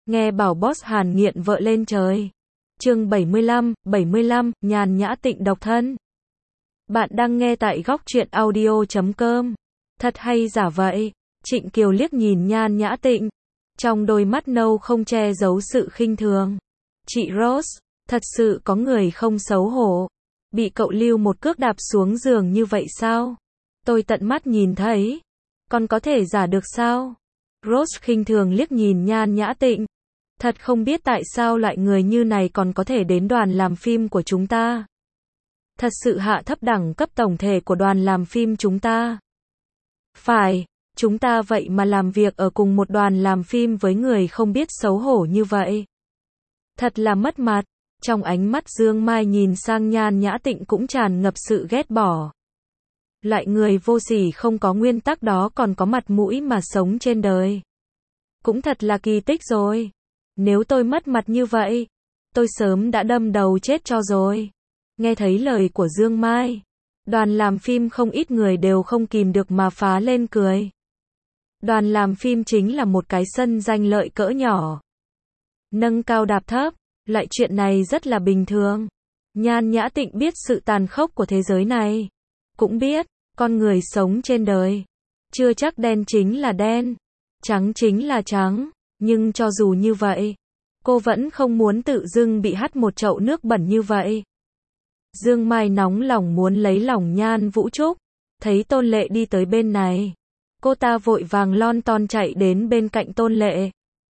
Nghe bảo boss Hàn nghiện vợ lên trời. Chương 75, nhàn nhã tịnh độc thân. Bạn đang nghe tại góc truyện audio.com. Thật hay giả vậy? Trịnh Kiều liếc nhìn Nhan Nhã Tịnh, trong đôi mắt nâu không che giấu sự khinh thường. Chị Rose, thật sự có người không xấu hổ, bị cậu Lưu một cước đạp xuống giường như vậy sao? Tôi tận mắt nhìn thấy, còn có thể giả được sao? Rose khinh thường liếc nhìn Nhan Nhã Tịnh. Thật không biết tại sao loại người như này còn có thể đến đoàn làm phim của chúng ta. Thật sự hạ thấp đẳng cấp tổng thể của đoàn làm phim chúng ta. Phải, chúng ta vậy mà làm việc ở cùng một đoàn làm phim với người không biết xấu hổ như vậy. Thật là mất mặt. Trong ánh mắt Dương Mai nhìn sang Nhan Nhã Tịnh cũng tràn ngập sự ghét bỏ. Loại người vô sỉ không có nguyên tắc đó còn có mặt mũi mà sống trên đời. Cũng thật là kỳ tích rồi. Nếu tôi mất mặt như vậy, tôi sớm đã đâm đầu chết cho rồi. Nghe thấy lời của Dương Mai, đoàn làm phim không ít người đều không kìm được mà phá lên cười. Đoàn làm phim chính là một cái sân danh lợi cỡ nhỏ. Nâng cao đạp thấp, lại chuyện này rất là bình thường. Nhan Nhã Tịnh biết sự tàn khốc của thế giới này. Cũng biết, con người sống trên đời, chưa chắc đen chính là đen, trắng chính là trắng. Nhưng cho dù như vậy, cô vẫn không muốn tự dưng bị hắt một chậu nước bẩn như vậy. Dương Mai nóng lòng muốn lấy lòng Nhan Vũ Trúc, thấy Tôn Lệ đi tới bên này. Cô ta vội vàng lon ton chạy đến bên cạnh Tôn Lệ.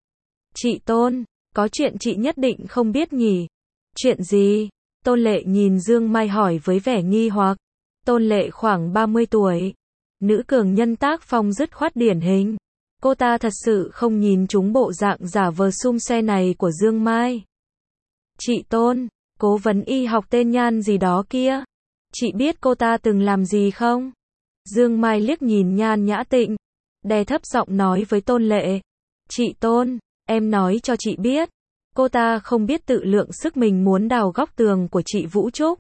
Chị Tôn, có chuyện chị nhất định không biết nhỉ? Chuyện gì? Tôn Lệ nhìn Dương Mai hỏi với vẻ nghi hoặc. Tôn Lệ khoảng 30 tuổi, nữ cường nhân tác phong dứt khoát điển hình. Cô ta thật sự không nhìn trúng bộ dạng giả vờ xum xe này của Dương Mai. Chị Tôn, cố vấn y học tên Nhan gì đó kia, chị biết cô ta từng làm gì không? Dương Mai liếc nhìn Nhan Nhã Tịnh, đè thấp giọng nói với Tôn Lệ. Chị Tôn, em nói cho chị biết, cô ta không biết tự lượng sức mình muốn đào góc tường của chị Vũ Trúc.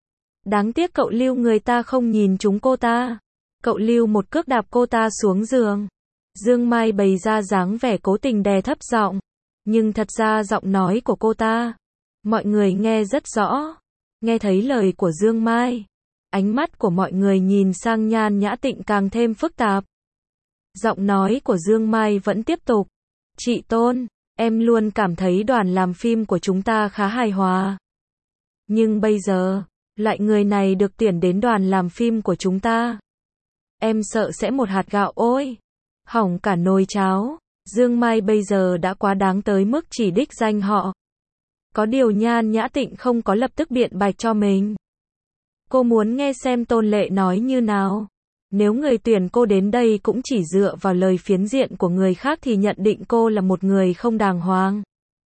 Đáng tiếc cậu Lưu người ta không nhìn trúng cô ta. Cậu Lưu một cước đạp cô ta xuống giường. Dương Mai bày ra dáng vẻ cố tình đè thấp giọng, nhưng thật ra giọng nói của cô ta, mọi người nghe rất rõ. Nghe thấy lời của Dương Mai, ánh mắt của mọi người nhìn sang Nhan Nhã Tịnh càng thêm phức tạp. Giọng nói của Dương Mai vẫn tiếp tục. Chị Tôn, em luôn cảm thấy đoàn làm phim của chúng ta khá hài hòa. Nhưng bây giờ, loại người này được tuyển đến đoàn làm phim của chúng ta. Em sợ sẽ một hạt gạo ôi, hỏng cả nồi cháo. Dương Mai bây giờ đã quá đáng tới mức chỉ đích danh họ. Có điều Nhan Nhã Tịnh không có lập tức biện bạch cho mình. Cô muốn nghe xem Tôn Lệ nói như nào. Nếu người tuyển cô đến đây cũng chỉ dựa vào lời phiến diện của người khác thì nhận định cô là một người không đàng hoàng.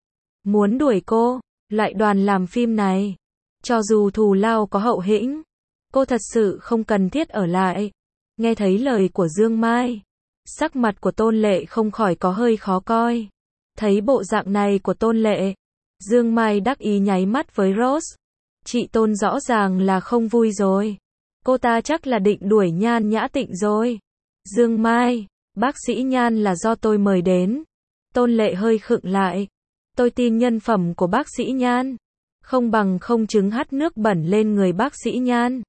Muốn đuổi cô, lại đoàn làm phim này. Cho dù thù lao có hậu hĩnh, cô thật sự không cần thiết ở lại. Nghe thấy lời của Dương Mai, sắc mặt của Tôn Lệ không khỏi có hơi khó coi. Thấy bộ dạng này của Tôn Lệ, Dương Mai đắc ý nháy mắt với Rose. Chị Tôn rõ ràng là không vui rồi. Cô ta chắc là định đuổi Nhan Nhã Tịnh rồi. Dương Mai, bác sĩ Nhan là do tôi mời đến. Tôn Lệ hơi khựng lại. Tôi tin nhân phẩm của bác sĩ Nhan, không bằng không chứng hắt nước bẩn lên người bác sĩ Nhan.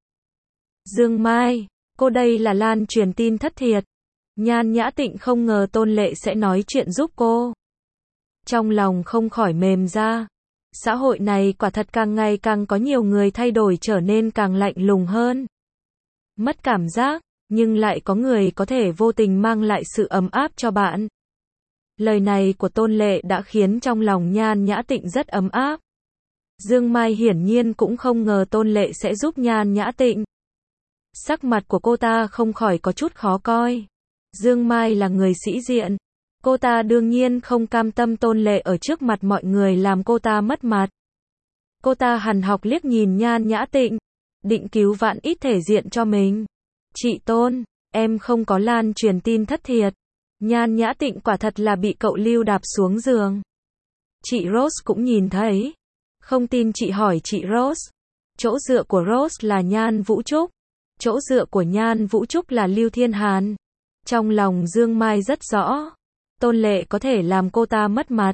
Dương Mai, cô đây là lan truyền tin thất thiệt. Nhan Nhã Tịnh không ngờ Tôn Lệ sẽ nói chuyện giúp cô. Trong lòng không khỏi mềm ra. Xã hội này quả thật càng ngày càng có nhiều người thay đổi trở nên càng lạnh lùng hơn. Mất cảm giác, nhưng lại có người có thể vô tình mang lại sự ấm áp cho bạn. Lời này của Tôn Lệ đã khiến trong lòng Nhan Nhã Tịnh rất ấm áp. Dương Mai hiển nhiên cũng không ngờ Tôn Lệ sẽ giúp Nhan Nhã Tịnh. Sắc mặt của cô ta không khỏi có chút khó coi. Dương Mai là người sĩ diện. Cô ta đương nhiên không cam tâm Tôn Lệ ở trước mặt mọi người làm cô ta mất mặt. Cô ta hằn học liếc nhìn Nhan Nhã Tịnh, định cứu vãn ít thể diện cho mình. Chị Tôn, em không có lan truyền tin thất thiệt. Nhan Nhã Tịnh quả thật là bị cậu Lưu đạp xuống giường. Chị Rose cũng nhìn thấy. Không tin chị hỏi chị Rose. Chỗ dựa của Rose là Nhan Vũ Trúc. Chỗ dựa của Nhan Vũ Trúc là Lưu Thiên Hàn. Trong lòng Dương Mai rất rõ. Tôn Lệ có thể làm cô ta mất mặt.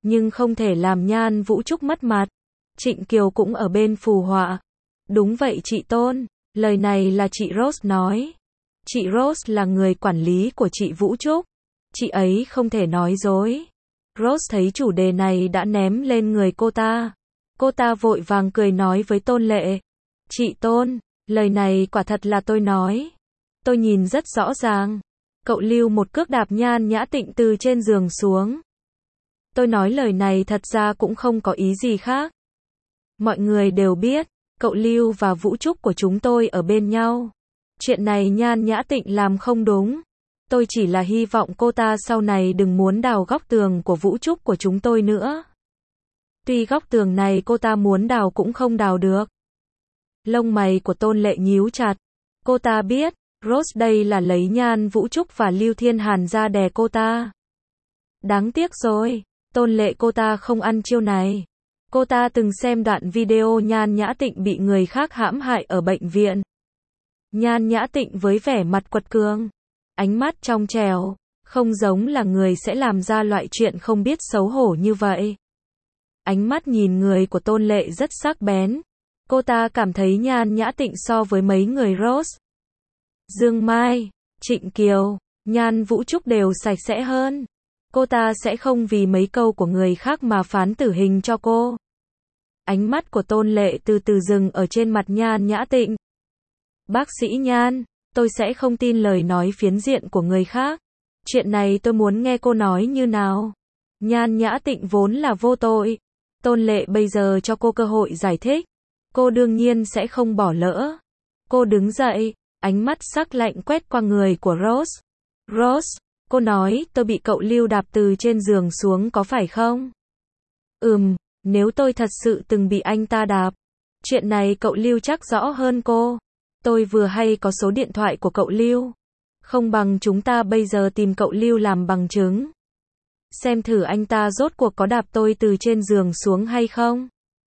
nhưng không thể làm Nhan Vũ Trúc mất mặt. Trịnh Kiều cũng ở bên phù họa. Đúng vậy chị Tôn, lời này là chị Rose nói. Chị Rose là người quản lý của chị Vũ Trúc. Chị ấy không thể nói dối. Rose thấy chủ đề này đã ném lên người cô ta. Cô ta vội vàng cười nói với Tôn Lệ. Chị Tôn, lời này quả thật là tôi nói. Tôi nhìn rất rõ ràng. Cậu Lưu một cước đạp Nhan Nhã Tịnh từ trên giường xuống. Tôi nói lời này thật ra cũng không có ý gì khác. Mọi người đều biết, cậu Lưu và Vũ Trúc của chúng tôi ở bên nhau. Chuyện này Nhan Nhã Tịnh làm không đúng. Tôi chỉ là hy vọng cô ta sau này đừng muốn đào góc tường của Vũ Trúc của chúng tôi nữa. Tuy góc tường này cô ta muốn đào cũng không đào được. Lông mày của Tôn Lệ nhíu chặt. Cô ta biết, Rose đây là lấy Nhan Vũ Trúc và Lưu Thiên Hàn ra đè cô ta. Đáng tiếc rồi, Tôn Lệ cô ta không ăn chiêu này. Cô ta từng xem đoạn video Nhan Nhã Tịnh bị người khác hãm hại ở bệnh viện. Nhan Nhã Tịnh với vẻ mặt quật cường, ánh mắt trong trẻo, không giống là người sẽ làm ra loại chuyện không biết xấu hổ như vậy. Ánh mắt nhìn người của Tôn Lệ rất sắc bén. Cô ta cảm thấy Nhan Nhã Tịnh so với mấy người Rose, Dương Mai, Trịnh Kiều, Nhan Vũ Trúc đều sạch sẽ hơn. Cô ta sẽ không vì mấy câu của người khác mà phán tử hình cho cô. Ánh mắt của Tôn Lệ từ từ dừng ở trên mặt Nhan Nhã Tịnh. Bác sĩ Nhan, tôi sẽ không tin lời nói phiến diện của người khác. Chuyện này tôi muốn nghe cô nói như nào. Nhan Nhã Tịnh vốn là vô tội. Tôn Lệ bây giờ cho cô cơ hội giải thích. Cô đương nhiên sẽ không bỏ lỡ. Cô đứng dậy, ánh mắt sắc lạnh quét qua người của Rose. Rose, cô nói tôi bị cậu Lưu đạp từ trên giường xuống có phải không? Nếu tôi thật sự từng bị anh ta đạp. Chuyện này cậu Lưu chắc rõ hơn cô. Tôi vừa hay có số điện thoại của cậu Lưu. Không bằng chúng ta bây giờ tìm cậu Lưu làm bằng chứng. Xem thử anh ta rốt cuộc có đạp tôi từ trên giường xuống hay không.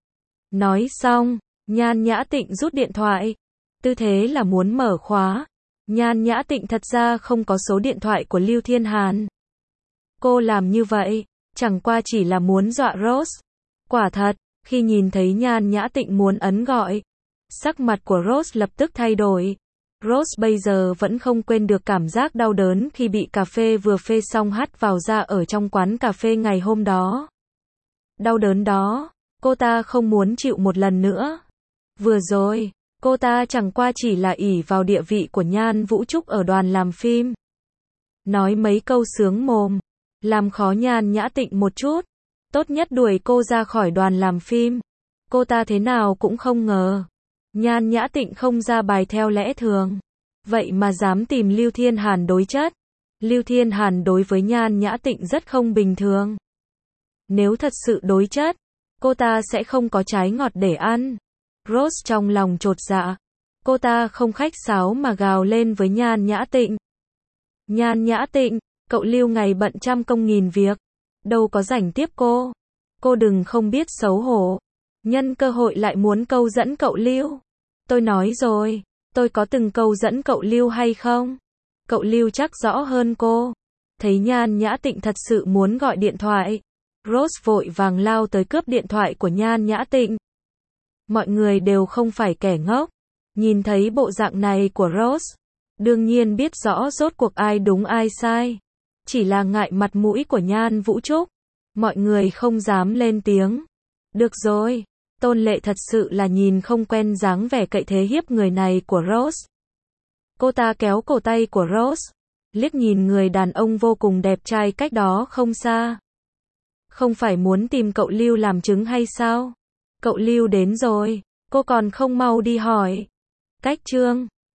Nói xong, Nhan Nhã Tịnh rút điện thoại. Tư thế là muốn mở khóa. Nhan Nhã Tịnh thật ra không có số điện thoại của Lưu Thiên Hàn. Cô làm như vậy, chẳng qua chỉ là muốn dọa Rose. Quả thật, khi nhìn thấy Nhan Nhã Tịnh muốn ấn gọi, sắc mặt của Rose lập tức thay đổi. Rose bây giờ vẫn không quên được cảm giác đau đớn khi bị cà phê vừa phê xong hắt vào da ở trong quán cà phê ngày hôm đó. Đau đớn đó, cô ta không muốn chịu một lần nữa. Vừa rồi, cô ta chẳng qua chỉ là ỷ vào địa vị của Nhan Vũ Trúc ở đoàn làm phim. Nói mấy câu sướng mồm, làm khó Nhan Nhã Tịnh một chút. Tốt nhất đuổi cô ra khỏi đoàn làm phim. Cô ta thế nào cũng không ngờ. Nhan Nhã Tịnh không ra bài theo lẽ thường. Vậy mà dám tìm Lưu Thiên Hàn đối chất. Lưu Thiên Hàn đối với Nhan Nhã Tịnh rất không bình thường. Nếu thật sự đối chất, cô ta sẽ không có trái ngọt để ăn. Rose trong lòng chột dạ. Cô ta không khách sáo mà gào lên với Nhan Nhã Tịnh. Nhan Nhã Tịnh, cậu Lưu ngày bận trăm công nghìn việc. Đâu có rảnh tiếp cô. Cô đừng không biết xấu hổ. Nhân cơ hội lại muốn câu dẫn cậu Lưu. Tôi nói rồi, tôi có từng câu dẫn cậu Lưu hay không? Cậu Lưu chắc rõ hơn cô. Thấy Nhan Nhã Tịnh thật sự muốn gọi điện thoại. Rose vội vàng lao tới cướp điện thoại của Nhan Nhã Tịnh. Mọi người đều không phải kẻ ngốc. Nhìn thấy bộ dạng này của Rose, đương nhiên biết rõ rốt cuộc ai đúng ai sai. Chỉ là ngại mặt mũi của Nhan Vũ Trúc. Mọi người không dám lên tiếng. Được rồi, Tôn Lệ thật sự là nhìn không quen dáng vẻ cậy thế hiếp người này của Rose. Cô ta kéo cổ tay của Rose, liếc nhìn người đàn ông vô cùng đẹp trai cách đó không xa. Không phải muốn tìm cậu Lưu làm chứng hay sao? Cậu Lưu đến rồi, cô còn không mau đi hỏi. Cách chương